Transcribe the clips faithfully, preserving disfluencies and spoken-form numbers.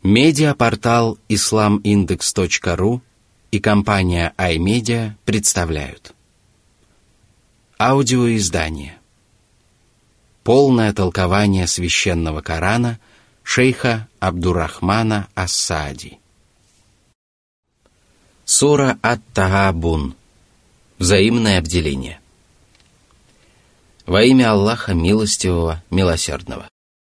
Медиапортал ислам индекс точка ру и компания iMedia представляют аудиоиздание «Полное толкование священного Корана» шейха Абдуррахмана ас-Саади. Сура ат-Тагабун. Взаимное обделение. Во имя Аллаха Милостивого, Милосердного.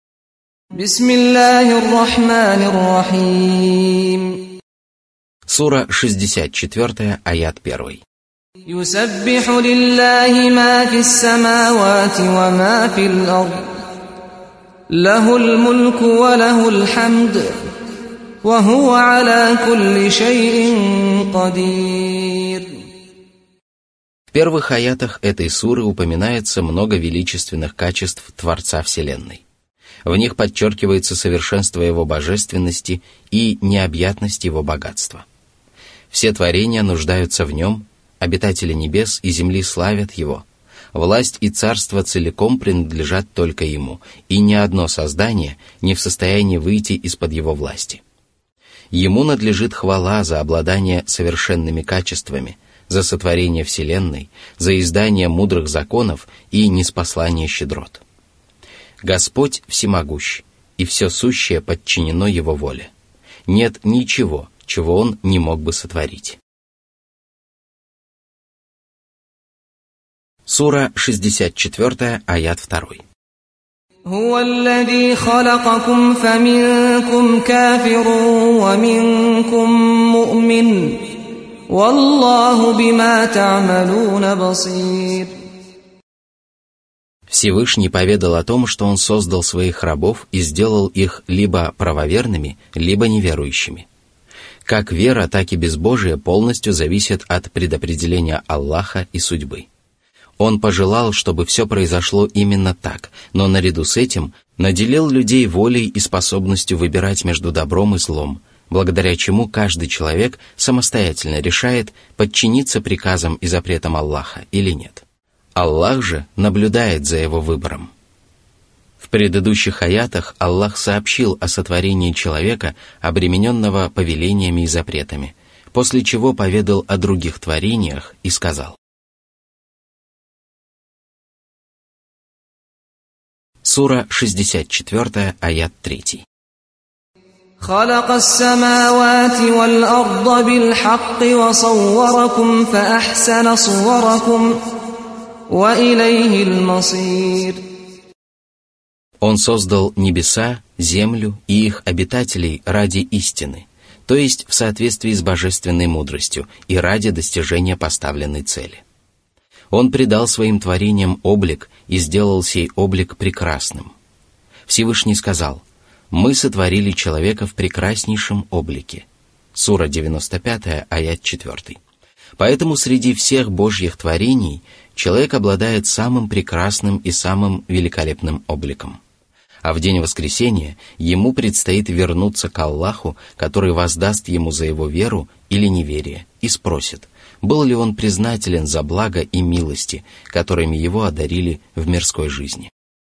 Бисмиллахир-рахманир-рахим. Сура шестьдесят четыре, аят один. Юсаббиху лиллахи ма фис-самавати ва ма фил-ард. Лахул мульку ва лахул хамд. Ва хува аля кулли шайин кадир. В первых аятах этой суры упоминается много величественных качеств Творца Вселенной. В них подчеркивается совершенство Его божественности и необъятность Его богатства. Все творения нуждаются в Нем, обитатели небес и земли славят Его. Власть и царство целиком принадлежат только Ему, и ни одно создание не в состоянии выйти из-под Его власти. Ему надлежит хвала за обладание совершенными качествами, за сотворение Вселенной, за издание мудрых законов и ниспослание щедрот. Господь всемогущ, и все сущее подчинено Его воле. Нет ничего, чего Он не мог бы сотворить. Сура шестьдесят четыре, аят два. هو الذي خلقكم فمنكم كافر ومنكم مؤمن والله بما تعملون بصير. Всевышний поведал о том, что Он создал своих рабов и сделал их либо правоверными, либо неверующими. Как вера, так и безбожие полностью зависят от предопределения Аллаха и судьбы. Он пожелал, чтобы все произошло именно так, но наряду с этим наделил людей волей и способностью выбирать между добром и злом, благодаря чему каждый человек самостоятельно решает, подчиниться приказам и запретам Аллаха или нет. Аллах же наблюдает за его выбором. В предыдущих аятах Аллах сообщил о сотворении человека, обремененного повелениями и запретами, после чего поведал о других творениях и сказал. Сура шестьдесят четыре, аят три. خلق السماوات والأرض بالحق وصوركم فأحسن صوركم وإليه المصير. Он создал небеса, землю и их обитателей ради истины, то есть в соответствии с божественной мудростью и ради достижения поставленной цели. Он придал своим творениям облик и сделал сей облик прекрасным. Всевышний сказал: «Мы сотворили человека в прекраснейшем облике». Сура девяносто пять, аят четыре. Поэтому среди всех Божьих творений человек обладает самым прекрасным и самым великолепным обликом. А в день воскресения ему предстоит вернуться к Аллаху, который воздаст ему за его веру или неверие, и спросит, был ли он признателен за благо и милости, которыми его одарили в мирской жизни.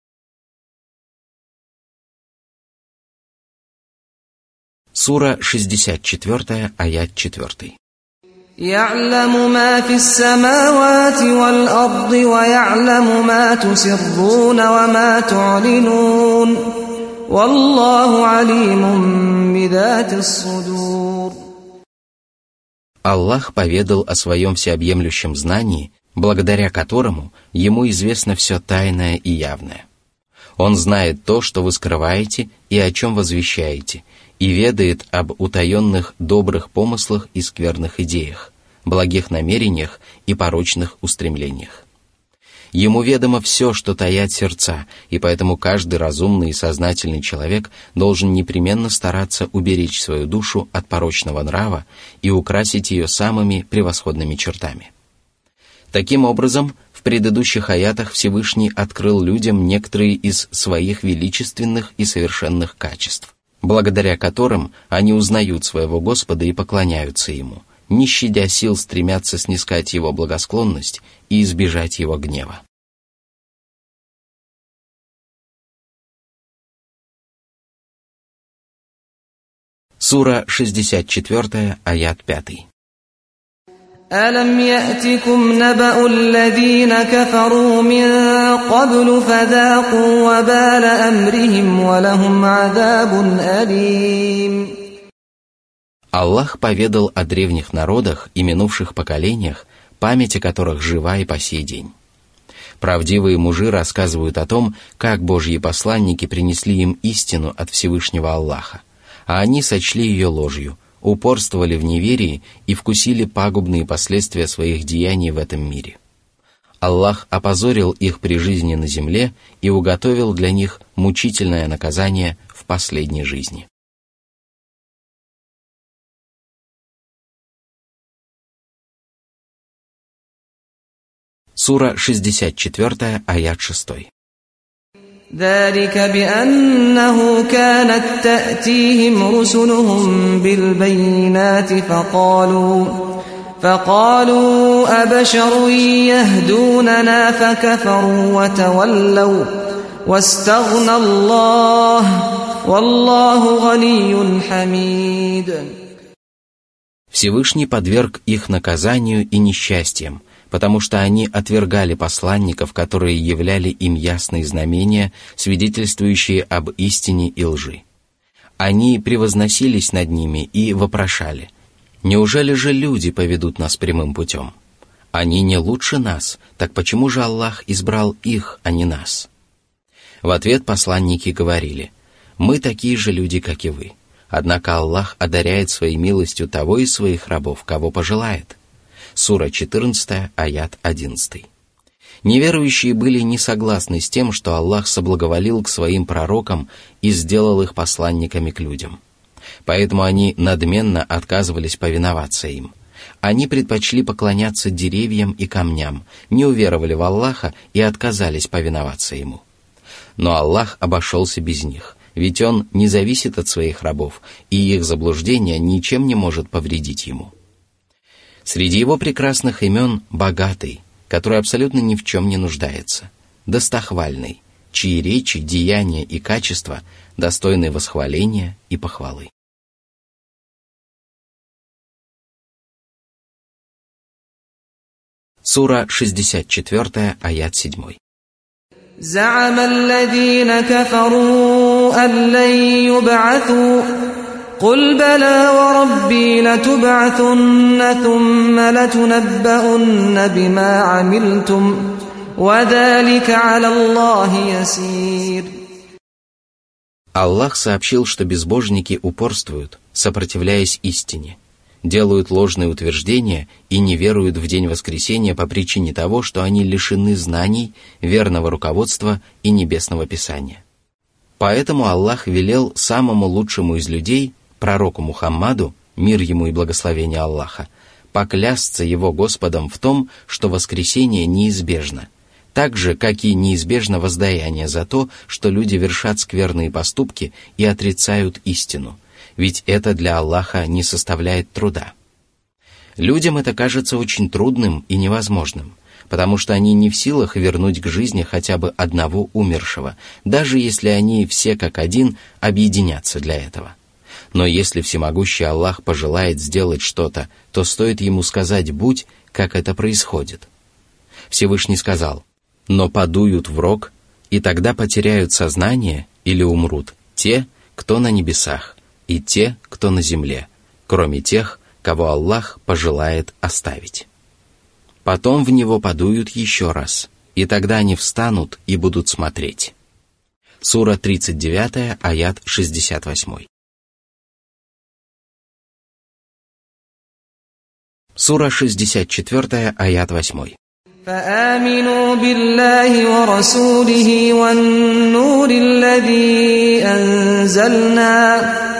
Сура шестьдесят четыре, аят четыре. يعلم ما في السماوات والأرض ويعلم ما تسرون وما تعلنون والله عليم بذات الصدور. Аллах поведал о своем всеобъемлющем знании, благодаря которому ему известно все тайное и явное. Он знает то, что вы скрываете и о чем возвещаете, и ведает об утаенных добрых помыслах и скверных идеях, благих намерениях и порочных устремлениях. Ему ведомо все, что таят сердца, и поэтому каждый разумный и сознательный человек должен непременно стараться уберечь свою душу от порочного нрава и украсить ее самыми превосходными чертами. Таким образом, в предыдущих аятах Всевышний открыл людям некоторые из своих величественных и совершенных качеств, благодаря которым они узнают своего Господа и поклоняются Ему, не щадя сил стремятся снискать Его благосклонность и избежать Его гнева. Сура шестьдесят четыре, аят пять. أَلَمْ يَأْتِكُمْ نَبَأُ الَّذِينَ كَفَرُوا مِنْ قَبْلُ فَذَاقُوا وَبَالَ أَمْرِهِمْ وَلَهُمْ عَذَابٌ أَلِيمٌ. Аллах поведал о древних народах и минувших поколениях, память о которых жива и по сей день. Правдивые мужи рассказывают о том, как Божьи посланники принесли им истину от Всевышнего Аллаха, а они сочли ее ложью, упорствовали в неверии и вкусили пагубные последствия своих деяний в этом мире. Аллах опозорил их при жизни на земле и уготовил для них мучительное наказание в последней жизни. Сура шестьдесят четыре, аят шесть. ذلك بأنه كانت تأتيهم رسلهم بالبينات فقالوا فقالوا أبشر يهدوننا فكفروا وتولوا واستغنى الله والله غني حميد. Всевышний подверг их наказанию и несчастьям, потому что они отвергали посланников, которые являли им ясные знамения, свидетельствующие об истине и лжи. Они превозносились над ними и вопрошали: «Неужели же люди поведут нас прямым путем? Они не лучше нас, так почему же Аллах избрал их, а не нас?» В ответ посланники говорили: «Мы такие же люди, как и вы. Однако Аллах одаряет своей милостью того из своих рабов, кого пожелает». Сура четырнадцать, аят одиннадцать. Неверующие были не согласны с тем, что Аллах соблаговолил к своим пророкам и сделал их посланниками к людям. Поэтому они надменно отказывались повиноваться им. Они предпочли поклоняться деревьям и камням, не уверовали в Аллаха и отказались повиноваться Ему. Но Аллах обошелся без них, ведь Он не зависит от своих рабов, и их заблуждение ничем не может повредить Ему. Среди Его прекрасных имен богатый, который абсолютно ни в чем не нуждается, достохвальный, чьи речи, деяния и качества достойны восхваления и похвалы. Сура шестьдесят четыре, аят семь. زعم الذين كفروا أن لن يبعثوا قل بلى وربي لتبعثن ثم لتنبؤن بما عملتم وذلك على الله يسير. Аллах сообщил, что безбожники упорствуют, сопротивляясь истине, делают ложные утверждения и не веруют в день воскресения по причине того, что они лишены знаний, верного руководства и небесного писания. Поэтому Аллах велел самому лучшему из людей, пророку Мухаммаду, мир ему и благословение Аллаха, поклясться его Господом в том, что воскресение неизбежно, так же, как и неизбежно воздаяние за то, что люди вершат скверные поступки и отрицают истину, ведь это для Аллаха не составляет труда. Людям это кажется очень трудным и невозможным, потому что они не в силах вернуть к жизни хотя бы одного умершего, даже если они все как один объединятся для этого. Но если всемогущий Аллах пожелает сделать что-то, то стоит ему сказать «будь», как это происходит. Всевышний сказал: «Но подуют в рог, и тогда потеряют сознание или умрут те, кто на небесах, и те, кто на земле, кроме тех, кого Аллах пожелает оставить. Потом в него подуют еще раз, и тогда они встанут и будут смотреть». Сура тридцать девять, аят шестьдесят восемь. Сура шестьдесят четыре, аят восемь. فآمنوا بالله ورسوله والنور الذي أنزلنا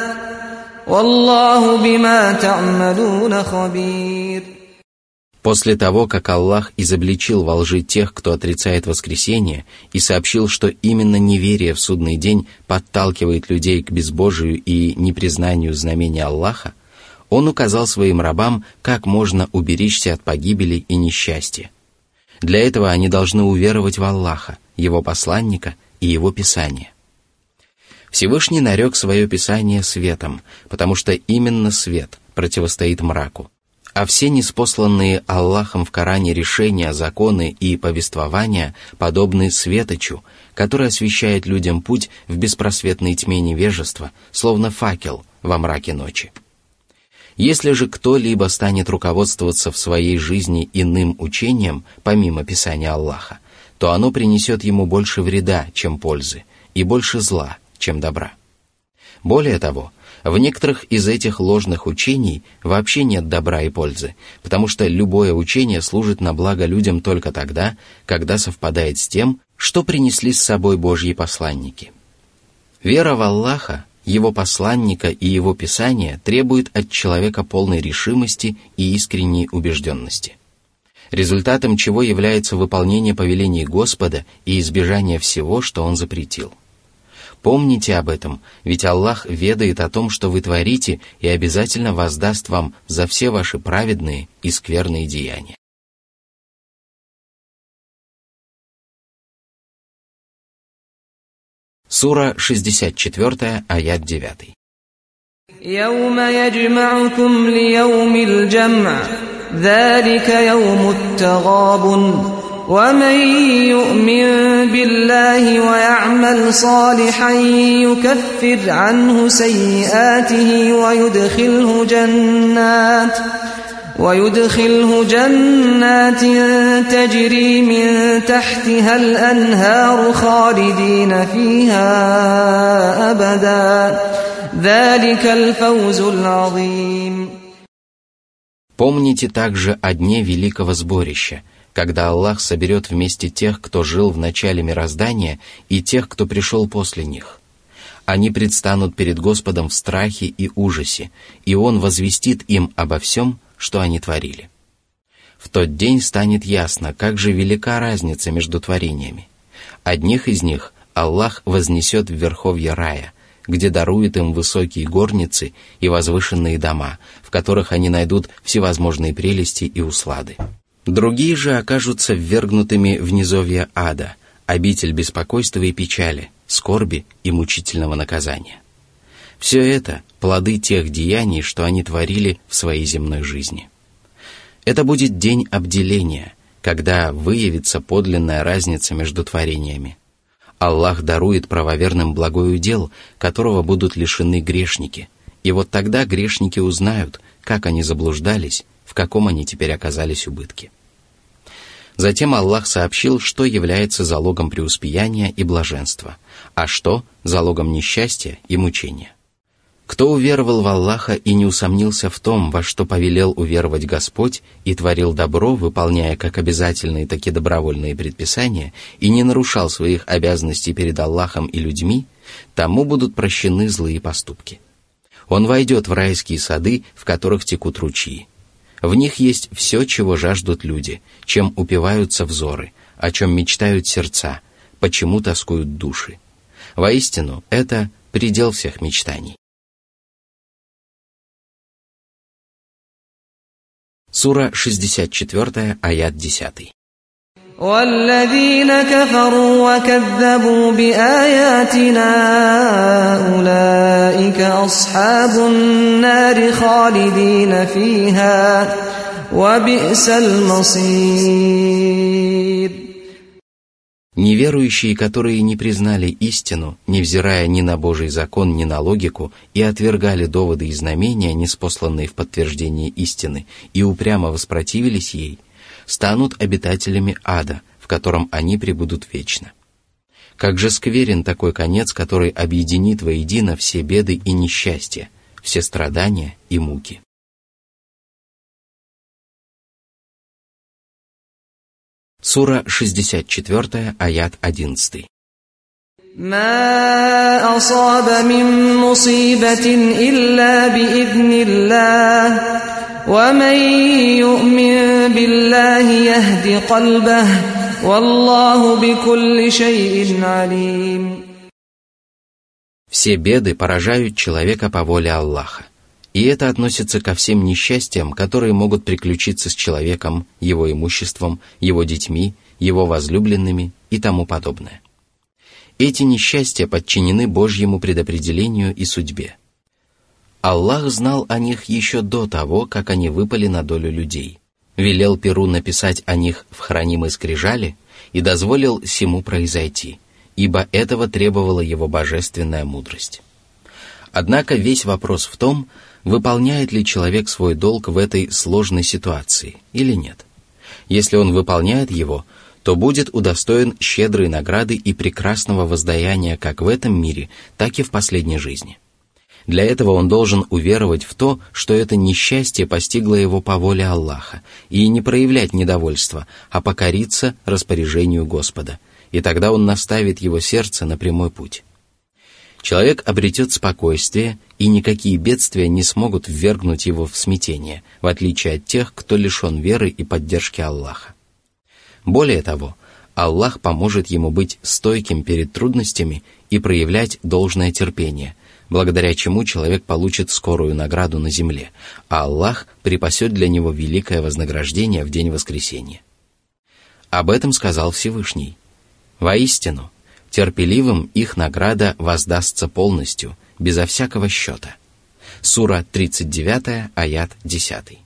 والله بما تعملون خبير. После того, как Аллах изобличил во лжи тех, кто отрицает воскресение, и сообщил, что именно неверие в судный день подталкивает людей к безбожию и непризнанию знамения Аллаха, Он указал своим рабам, как можно уберечься от погибели и несчастья. Для этого они должны уверовать в Аллаха, Его посланника и Его Писание. Всевышний нарек свое Писание светом, потому что именно свет противостоит мраку, а все ниспосланные Аллахом в Коране решения, законы и повествования подобны светочу, который освещает людям путь в беспросветной тьме невежества, словно факел во мраке ночи. Если же кто-либо станет руководствоваться в своей жизни иным учением, помимо Писания Аллаха, то оно принесет ему больше вреда, чем пользы, и больше зла, чем добра. Более того, в некоторых из этих ложных учений вообще нет добра и пользы, потому что любое учение служит на благо людям только тогда, когда совпадает с тем, что принесли с собой Божьи посланники. Вера в Аллаха, Его посланника и Его Писание требует от человека полной решимости и искренней убежденности, результатом чего является выполнение повелений Господа и избежание всего, что Он запретил. Помните об этом, ведь Аллах ведает о том, что вы творите, и обязательно воздаст вам за все ваши праведные и скверные деяния. Сура шестьдесят четыре, аят девять. يَوْمَ يَجْمَعُكُمْ لِيَوْمِ الْجَمْعِ ذَلِكَ يَوْمُ التَّغَابُنِ وَمَنْ يُؤْمِنْ بِاللَّهِ وَيَعْمَلْ صَالِحًا يُكَفِّرْ عَنْهُ سَيِّئَاتِهِ وَيُدْخِلْهُ جَنَّاتٍ ويدخله جنات تجري من تحتها الأنهار خالدين فيها أبدا ذلك الفوز العظيم. Помните также о дне великого сборища, когда Аллах соберет вместе тех, кто жил в начале мироздания, и тех, кто пришел после них. Они предстанут перед Господом в страхе и ужасе, и Он возвестит им обо всем, что они творили. В тот день станет ясно, как же велика разница между творениями. Одних из них Аллах вознесет в верховья рая, где дарует им высокие горницы и возвышенные дома, в которых они найдут всевозможные прелести и услады. Другие же окажутся ввергнутыми в низовья ада, обитель беспокойства и печали, скорби и мучительного наказания. Все это – плоды тех деяний, что они творили в своей земной жизни. Это будет день обделения, когда выявится подлинная разница между творениями. Аллах дарует правоверным благой удел, которого будут лишены грешники, и вот тогда грешники узнают, как они заблуждались, в каком они теперь оказались убытке. Затем Аллах сообщил, что является залогом преуспеяния и блаженства, а что – залогом несчастья и мучения. Кто уверовал в Аллаха и не усомнился в том, во что повелел уверовать Господь, и творил добро, выполняя как обязательные, так и добровольные предписания, и не нарушал своих обязанностей перед Аллахом и людьми, тому будут прощены злые поступки. Он войдет в райские сады, в которых текут ручьи. В них есть все, чего жаждут люди, чем упиваются взоры, о чем мечтают сердца, почему тоскуют души. Воистину, это предел всех мечтаний. Сура шестьдесят четыре, аят десять. والذين كفروا وكذبوا بآياتنا أولئك أصحاب النار خالدين فيها وبئس المصير. Неверующие, которые не признали истину, невзирая ни на Божий закон, ни на логику, и отвергали доводы и знамения, ниспосланные в подтверждение истины, и упрямо воспротивились ей, станут обитателями ада, в котором они пребудут вечно. Как же скверен такой конец, который объединит воедино все беды и несчастья, все страдания и муки. Сура шестьдесят четыре, аят одиннадцать. ما أصاب من مصيبة إلا بإذن الله ومن يؤمن بالله يهد قلبه والله بكل شيء عليم. Все беды поражают человека по воле Аллаха. И это относится ко всем несчастьям, которые могут приключиться с человеком, его имуществом, его детьми, его возлюбленными и тому подобное. Эти несчастья подчинены Божьему предопределению и судьбе. Аллах знал о них еще до того, как они выпали на долю людей, велел Перу написать о них в хранимой скрижали и дозволил сему произойти, ибо этого требовала его божественная мудрость. Однако весь вопрос в том, выполняет ли человек свой долг в этой сложной ситуации или нет. Если он выполняет его, то будет удостоен щедрой награды и прекрасного воздаяния как в этом мире, так и в последней жизни. Для этого он должен уверовать в то, что это несчастье постигло его по воле Аллаха, и не проявлять недовольства, а покориться распоряжению Господа, и тогда он наставит его сердце на прямой путь. Человек обретет спокойствие, и никакие бедствия не смогут ввергнуть его в смятение, в отличие от тех, кто лишен веры и поддержки Аллаха. Более того, Аллах поможет ему быть стойким перед трудностями и проявлять должное терпение, благодаря чему человек получит скорую награду на земле, а Аллах припасет для него великое вознаграждение в день воскресения. Об этом сказал Всевышний: «Воистину, терпеливым их награда воздастся полностью, безо всякого счета». Сура тридцать девять, аят десять.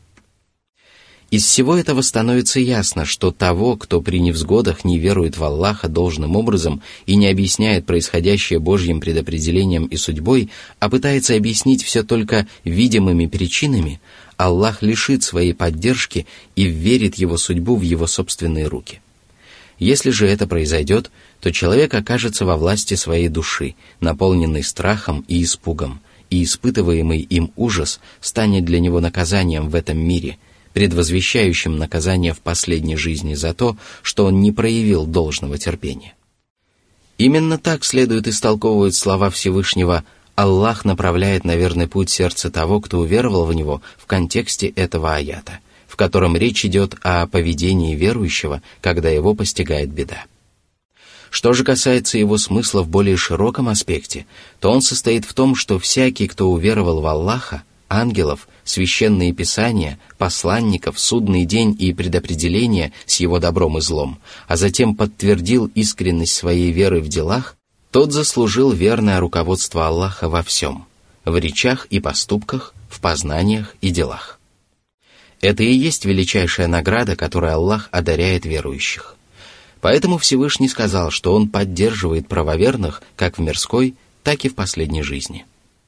Из всего этого становится ясно, что того, кто при невзгодах не верует в Аллаха должным образом и не объясняет происходящее Божьим предопределением и судьбой, а пытается объяснить все только видимыми причинами, Аллах лишит своей поддержки и вверит его судьбу в его собственные руки. Если же это произойдет, то человек окажется во власти своей души, наполненной страхом и испугом, и испытываемый им ужас станет для него наказанием в этом мире, предвозвещающим наказание в последней жизни за то, что он не проявил должного терпения. Именно так следует истолковывать слова Всевышнего: «Аллах направляет на верный путь сердце того, кто уверовал в Него» в контексте этого аята, в котором речь идет о поведении верующего, когда его постигает беда. Что же касается его смысла в более широком аспекте, то он состоит в том, что всякий, кто уверовал в Аллаха, ангелов, священные писания, посланников, судный день и предопределение с его добром и злом, а затем подтвердил искренность своей веры в делах, тот заслужил верное руководство Аллаха во всем, в речах и поступках, в познаниях и делах. Это и есть величайшая награда, которой Аллах одаряет верующих. Поэтому Всевышний сказал, что Он поддерживает правоверных как в мирской, так и в последней жизни.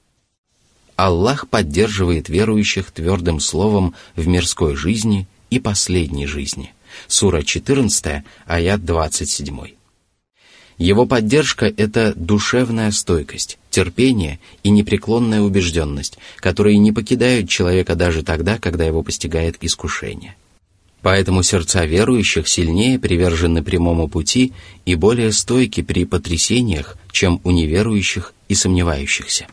Аллах поддерживает верующих твердым словом в мирской жизни и последней жизни. Сура четырнадцать, аят двадцать семь. Его поддержка – это душевная стойкость, терпение и непреклонная убежденность, которые не покидают человека даже тогда, когда его постигает искушение. Поэтому сердца верующих сильнее привержены прямому пути и более стойки при потрясениях, чем у неверующих и сомневающихся.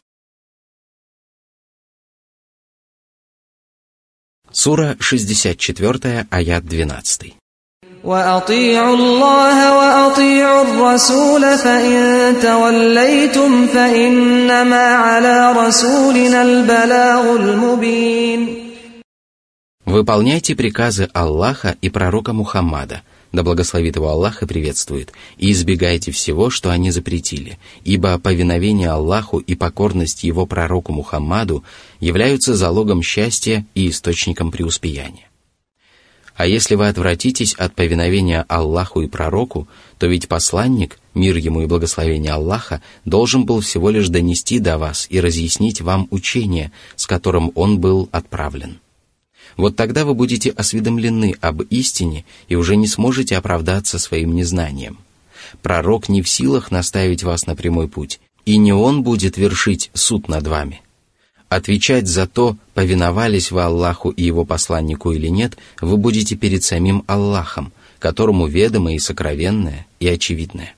Сура шестьдесят четыре, аят двенадцать. وَأَطِيعُوا اللَّهَ وَأَطِيعُوا الرَّسُولَ فَإِن تَوَلَّيْتُمْ فَإِنَّمَا عَلَى رَسُولِنَا الْبَلَاغُ الْمُبِينُ. Выполняйте приказы Аллаха и пророка Мухаммада, да благословит его Аллах и приветствует, и избегайте всего, что они запретили, ибо повиновение Аллаху и покорность его пророку Мухаммаду являются залогом счастья и источником преуспеяния. А если вы отвратитесь от повиновения Аллаху и пророку, то ведь посланник, мир ему и благословение Аллаха, должен был всего лишь донести до вас и разъяснить вам учение, с которым он был отправлен. Вот тогда вы будете осведомлены об истине и уже не сможете оправдаться своим незнанием. Пророк не в силах наставить вас на прямой путь, и не он будет вершить суд над вами. Отвечать за то, повиновались вы Аллаху и его посланнику или нет, вы будете перед самим Аллахом, которому ведомо и сокровенное, и очевидное.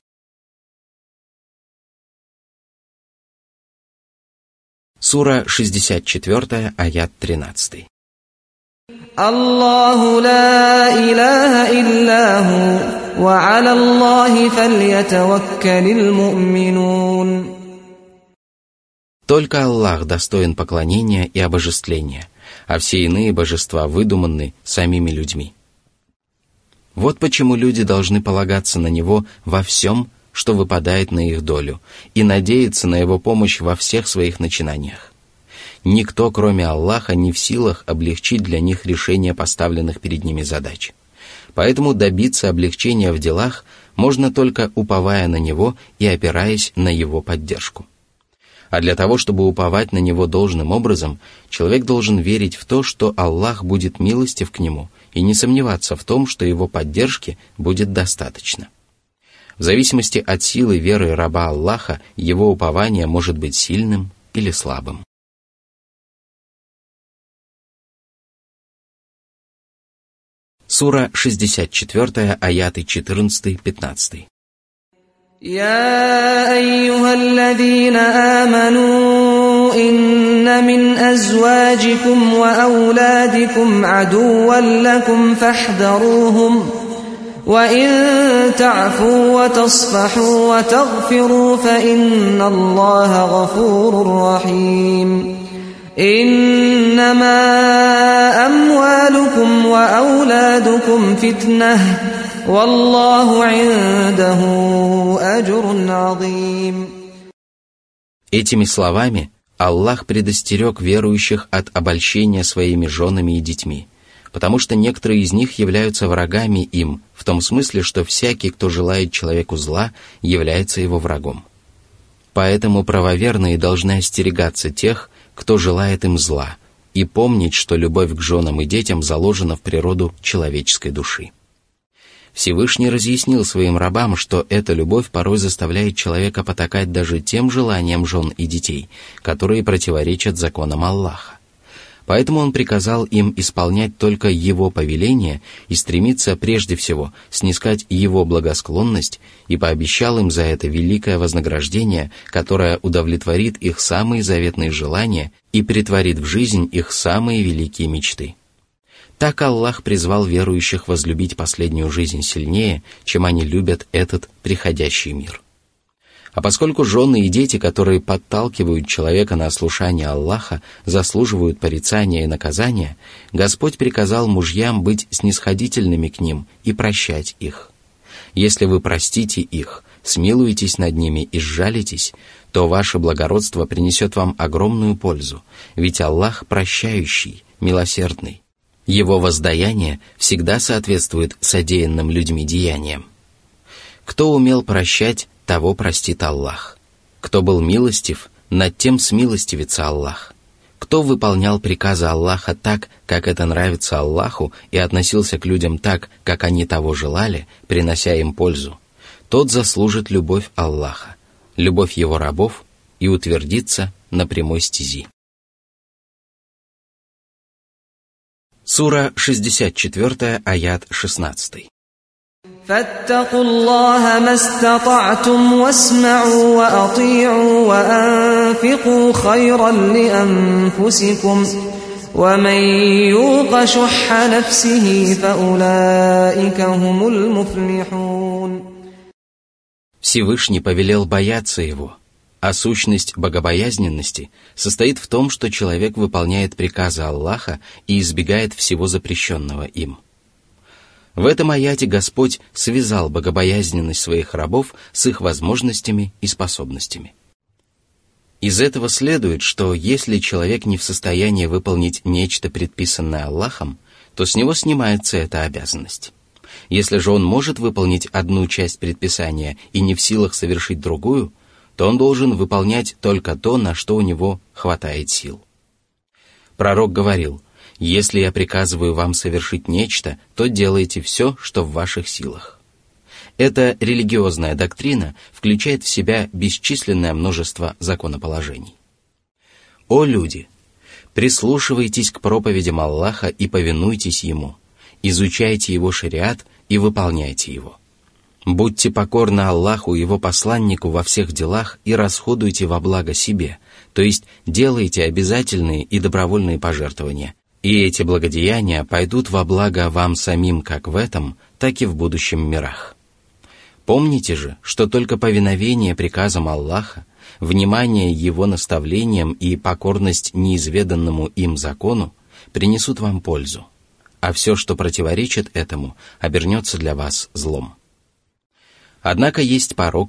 Сура шестьдесят четыре, аят тринадцать. Аллаху ла илляха илляху, ва аля Аллахи фальятаваккалил му'минун. Только Аллах достоин поклонения и обожествления, а все иные божества выдуманы самими людьми. Вот почему люди должны полагаться на Него во всем, что выпадает на их долю, и надеяться на Его помощь во всех своих начинаниях. Никто, кроме Аллаха, не в силах облегчить для них решение поставленных перед ними задач. Поэтому добиться облегчения в делах можно только уповая на Него и опираясь на Его поддержку. А для того, чтобы уповать на Него должным образом, человек должен верить в то, что Аллах будет милостив к нему, и не сомневаться в том, что Его поддержки будет достаточно. В зависимости от силы веры раба Аллаха, его упование может быть сильным или слабым. Сура шестьдесят четыре, аяты четырнадцать-пятнадцать. يا أيها الذين آمنوا إن من أزواجكم وأولادكم عدوا لكم فاحذروهم وإن تعفوا وتصفحوا وتغفروا فإن الله غفور رحيم إنما أموالكم وأولادكم فتنة والله عنده أجر عظيم. Этими словами Аллах предостерег верующих от обольщения своими женами и детьми, потому что некоторые из них являются врагами им, в том смысле, что всякий, кто желает человеку зла, является его врагом. Поэтому правоверные должны остерегаться тех, кто желает им зла, и помнить, что любовь к женам и детям заложена в природу человеческой души. Всевышний разъяснил своим рабам, что эта любовь порой заставляет человека потакать даже тем желаниям жен и детей, которые противоречат законам Аллаха. Поэтому Он приказал им исполнять только Его повеления и стремиться прежде всего снискать Его благосклонность, и пообещал им за это великое вознаграждение, которое удовлетворит их самые заветные желания и претворит в жизнь их самые великие мечты. Так Аллах призвал верующих возлюбить последнюю жизнь сильнее, чем они любят этот приходящий мир. А поскольку жены и дети, которые подталкивают человека на ослушание Аллаха, заслуживают порицания и наказания, Господь приказал мужьям быть снисходительными к ним и прощать их. Если вы простите их, смилуетесь над ними и сжалитесь, то ваше благородство принесет вам огромную пользу, ведь Аллах прощающий, милосердный. Его воздаяние всегда соответствует содеянным людьми деяниям. Кто умел прощать, того простит Аллах. Кто был милостив, над тем смилостивится Аллах. Кто выполнял приказы Аллаха так, как это нравится Аллаху, и относился к людям так, как они того желали, принося им пользу, тот заслужит любовь Аллаха, любовь Его рабов и утвердится на прямой стези. Сура шестьдесят четыре, аят шестнадцать. فاتقوا الله ما استطعتم واسمعوا وأطيعوا وأنفقوا خيرا لأنفسكم ومن يوق شح نفسه فأولئك هم المفلحون. Всевышний повелел бояться Его, а сущность богобоязненности состоит в том, что человек выполняет приказы Аллаха и избегает всего запрещенного им. В этом аяте Господь связал богобоязненность своих рабов с их возможностями и способностями. Из этого следует, что если человек не в состоянии выполнить нечто предписанное Аллахом, то с него снимается эта обязанность. Если же он может выполнить одну часть предписания и не в силах совершить другую, то он должен выполнять только то, на что у него хватает сил. Пророк говорил: «Если я приказываю вам совершить нечто, то делайте все, что в ваших силах». Эта религиозная доктрина включает в себя бесчисленное множество законоположений. О люди! Прислушивайтесь к проповедям Аллаха и повинуйтесь Ему, изучайте Его шариат и выполняйте его. Будьте покорны Аллаху и Его посланнику во всех делах и расходуйте во благо себе, то есть делайте обязательные и добровольные пожертвования, и эти благодеяния пойдут во благо вам самим как в этом, так и в будущем мирах. Помните же, что только повиновение приказам Аллаха, внимание Его наставлениям и покорность неизведанному им закону принесут вам пользу, а все, что противоречит этому, обернется для вас злом. Однако есть порок,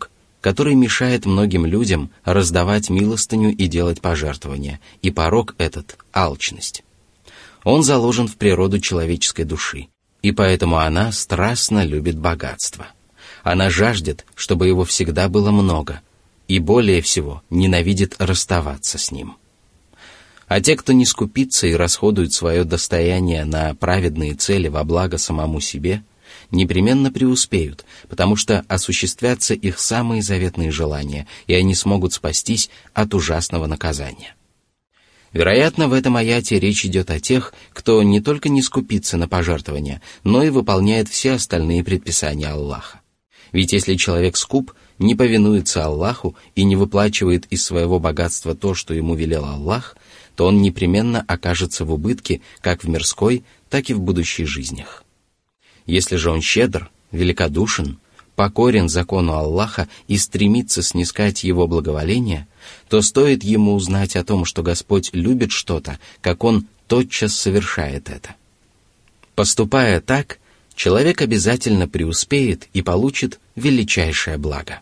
который мешает многим людям раздавать милостыню и делать пожертвования, и порок этот – алчность. Он заложен в природу человеческой души, и поэтому она страстно любит богатство. Она жаждет, чтобы его всегда было много, и более всего ненавидит расставаться с ним. А те, кто не скупится и расходует свое достояние на праведные цели во благо самому себе, непременно преуспеют, потому что осуществятся их самые заветные желания, и они смогут спастись от ужасного наказания. Вероятно, в этом аяте речь идет о тех, кто не только не скупится на пожертвования, но и выполняет все остальные предписания Аллаха. Ведь если человек скуп, не повинуется Аллаху и не выплачивает из своего богатства то, что ему велел Аллах, то он непременно окажется в убытке как в мирской, так и в будущей жизнях. Если же он щедр, великодушен, покорен закону Аллаха и стремится снискать его благоволение, то стоит ему узнать о том, что Господь любит что-то, как он тотчас совершает это. Поступая так, человек обязательно преуспеет и получит величайшее благо.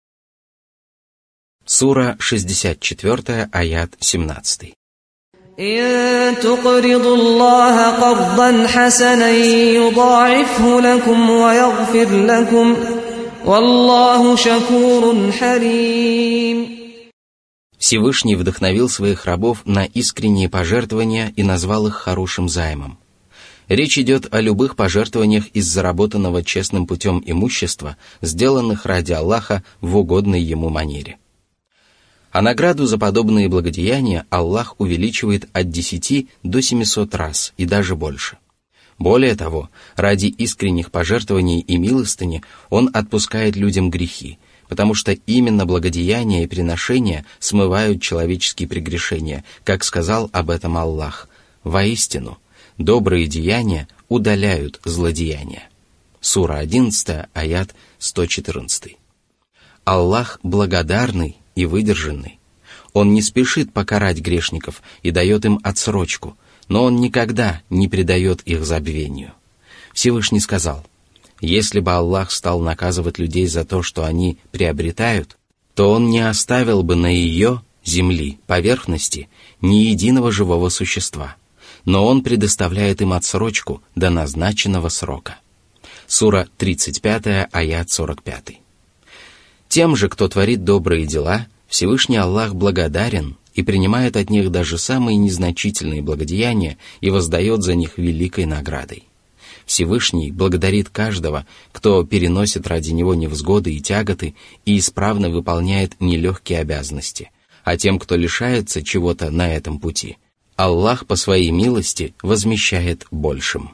Сура шестьдесят четыре, аят семнадцатый. إن تقرضوا الله قرضا حسنا يضاعفه لكم ويغفر لكم والله شكور حليم. Всевышний вдохновил своих рабов на искренние пожертвования и назвал их хорошим займом. Речь идет о любых пожертвованиях из заработанного честным путем имущества, сделанных ради Аллаха в угодной ему манере. А награду за подобные благодеяния Аллах увеличивает от десяти до семисот раз и даже больше. Более того, ради искренних пожертвований и милостыни Он отпускает людям грехи, потому что именно благодеяния и приношения смывают человеческие прегрешения, как сказал об этом Аллах. Воистину, добрые деяния удаляют злодеяния. Сура одиннадцать, аят сто четырнадцать. Аллах благодарный и выдержанный. Он не спешит покарать грешников и дает им отсрочку, но Он никогда не предает их забвению. Всевышний сказал: если бы Аллах стал наказывать людей за то, что они приобретают, то Он не оставил бы на ее, земли, поверхности, ни единого живого существа, но Он предоставляет им отсрочку до назначенного срока. Сура тридцать пять, аят сорок пять. Тем же, кто творит добрые дела, Всевышний Аллах благодарен и принимает от них даже самые незначительные благодеяния и воздает за них великой наградой. Всевышний благодарит каждого, кто переносит ради него невзгоды и тяготы и исправно выполняет нелегкие обязанности, а тем, кто лишается чего-то на этом пути, Аллах по своей милости возмещает большим.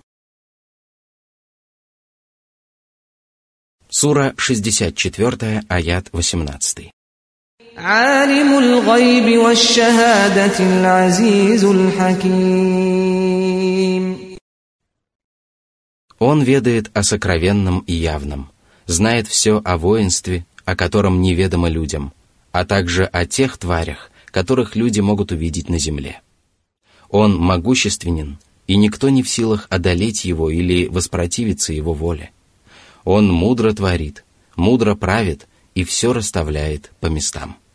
Сура шестьдесят четыре, аят восемнадцатый. Алимуль гайби ваш-шахадатил азизуль хаким. Он ведает о сокровенном и явном, знает все о воинстве, о котором неведомо людям, а также о тех тварях, которых люди могут увидеть на земле. Он могущественен, и никто не в силах одолеть его или воспротивиться его воле. Он мудро творит, мудро правит и все расставляет по местам.